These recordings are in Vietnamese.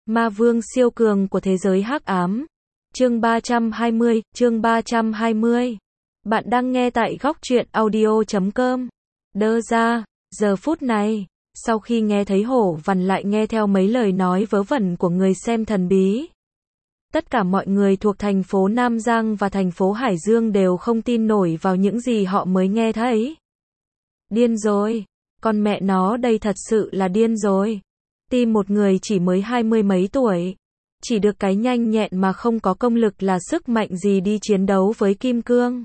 Ma vương siêu cường của thế giới hắc ám. Chương 320. Bạn đang nghe tại góc truyện audio.com. Đơ ra, giờ phút này, sau khi nghe thấy Hổ Vằn lại nghe theo mấy lời nói vớ vẩn của người xem thần bí. Tất cả mọi người thuộc thành phố Nam Giang và thành phố Hải Dương đều không tin nổi vào những gì họ mới nghe thấy. Điên rồi, con mẹ nó đây thật sự là điên rồi. Tim một người chỉ mới 20 mấy tuổi, chỉ được cái nhanh nhẹn mà không có công lực là sức mạnh gì đi chiến đấu với Kim Cương.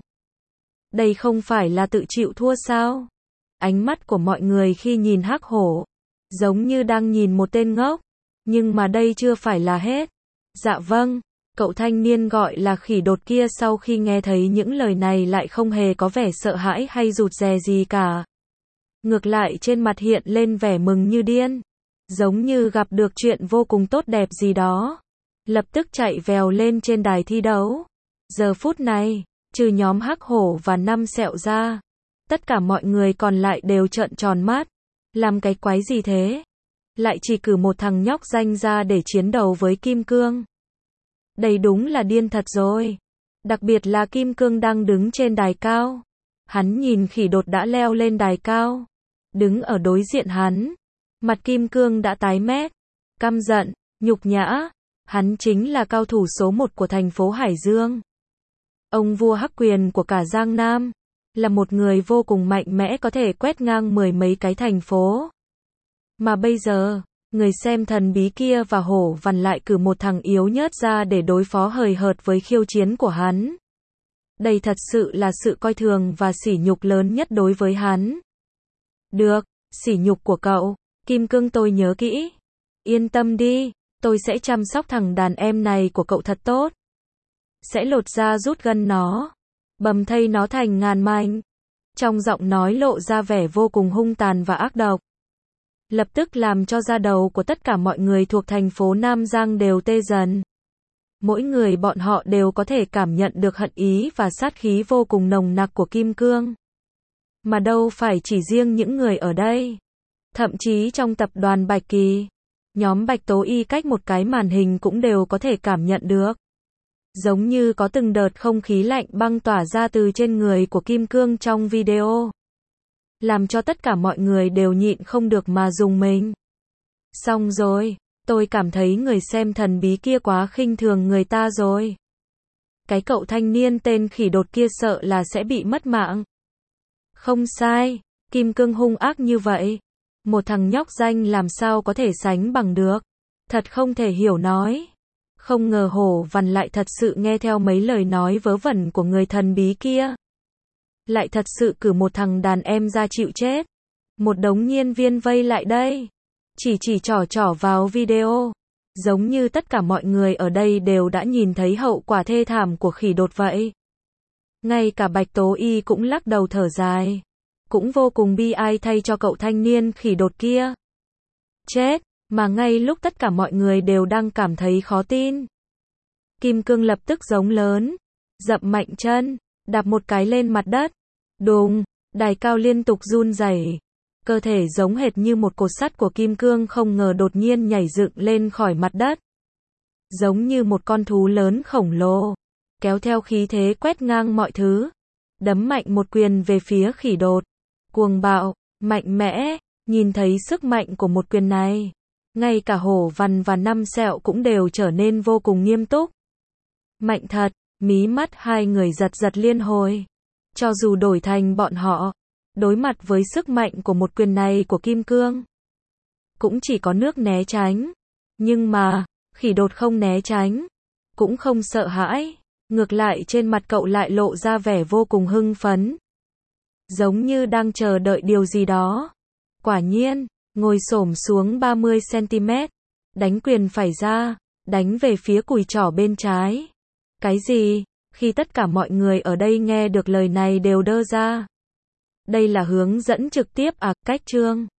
Đây không phải là tự chịu thua sao? Ánh mắt của mọi người khi nhìn Hắc Hổ, giống như đang nhìn một tên ngốc. Nhưng mà đây chưa phải là hết. Dạ vâng, cậu thanh niên gọi là Khỉ Đột kia sau khi nghe thấy những lời này lại không hề có vẻ sợ hãi hay rụt rè gì cả. Ngược lại trên mặt hiện lên vẻ mừng như điên. Giống như gặp được chuyện vô cùng tốt đẹp gì đó. Lập tức chạy vèo lên trên đài thi đấu. Giờ phút này, trừ nhóm Hắc Hổ và 5 sẹo ra, tất cả mọi người còn lại đều trợn tròn mắt. Làm cái quái gì thế? Lại chỉ cử một thằng nhóc danh ra để chiến đấu với Kim Cương. Đây đúng là điên thật rồi. Đặc biệt là Kim Cương đang đứng trên đài cao. Hắn nhìn Khỉ Đột đã leo lên đài cao. Đứng ở đối diện hắn. Mặt Kim Cương đã tái mét. Căm giận, nhục nhã. Hắn chính là cao thủ số 1 của thành phố Hải Dương. Ông vua hắc quyền của cả Giang Nam. Là một người vô cùng mạnh mẽ có thể quét ngang 10 mấy cái thành phố. Mà bây giờ, người xem thần bí kia và Hổ Vằn lại cử một thằng yếu nhớt ra để đối phó hời hợt với khiêu chiến của hắn. Đây thật sự là sự coi thường và sỉ nhục lớn nhất đối với hắn. Được, sỉ nhục của cậu, Kim Cương tôi nhớ kỹ. Yên tâm đi, tôi sẽ chăm sóc thằng đàn em này của cậu thật tốt. Sẽ lột da rút gân nó, bầm thây nó thành ngàn mảnh. Trong giọng nói lộ ra vẻ vô cùng hung tàn và ác độc. Lập tức làm cho da đầu của tất cả mọi người thuộc thành phố Nam Giang đều tê dần. Mỗi người bọn họ đều có thể cảm nhận được hận ý và sát khí vô cùng nồng nặc của Kim Cương. Mà đâu phải chỉ riêng những người ở đây. Thậm chí trong tập đoàn Bạch Kỳ, nhóm Bạch Tố Y cách một cái màn hình cũng đều có thể cảm nhận được. Giống như có từng đợt không khí lạnh băng tỏa ra từ trên người của Kim Cương trong video. Làm cho tất cả mọi người đều nhịn không được mà rùng mình. Xong rồi, tôi cảm thấy người xem thần bí kia quá khinh thường người ta rồi. Cái cậu thanh niên tên Khỉ Đột kia sợ là sẽ bị mất mạng. Không sai, Kim Cương hung ác như vậy. Một thằng nhóc danh làm sao có thể sánh bằng được. Thật không thể hiểu nói. Không ngờ Hổ Vằn lại thật sự nghe theo mấy lời nói vớ vẩn của người thần bí kia. Lại thật sự cử một thằng đàn em ra chịu chết. Một đống nhân viên vây lại đây. Chỉ trỏ vào video. Giống như tất cả mọi người ở đây đều đã nhìn thấy hậu quả thê thảm của Khỉ Đột vậy. Ngay cả Bạch Tố Y cũng lắc đầu thở dài. Cũng vô cùng bi ai thay cho cậu thanh niên Khỉ Đột kia. Chết, mà ngay lúc tất cả mọi người đều đang cảm thấy khó tin. Kim Cương lập tức giống lớn. Dậm mạnh chân. Đạp một cái lên mặt đất. Đùng, đài cao liên tục run rẩy. Cơ thể giống hệt như một cột sắt của Kim Cương không ngờ đột nhiên nhảy dựng lên khỏi mặt đất. Giống như một con thú lớn khổng lồ. Kéo theo khí thế quét ngang mọi thứ. Đấm mạnh một quyền về phía Khỉ Đột. Cuồng bạo, mạnh mẽ, nhìn thấy sức mạnh của một quyền này. Ngay cả Hổ Vằn và 5 sẹo cũng đều trở nên vô cùng nghiêm túc. Mạnh thật. Mí mắt hai người giật liên hồi. Cho dù đổi thành bọn họ, đối mặt với sức mạnh của một quyền này của Kim Cương, cũng chỉ có nước né tránh. Nhưng mà, Khỉ Đột không né tránh, cũng không sợ hãi. Ngược lại trên mặt cậu lại lộ ra vẻ vô cùng hưng phấn. Giống như đang chờ đợi điều gì đó. Quả nhiên, ngồi xổm xuống 30 cm, đánh quyền phải ra, đánh về phía cùi trỏ bên trái. Cái gì? Khi tất cả mọi người ở đây nghe được lời này đều đơ ra. Đây là hướng dẫn trực tiếp à, cách chương.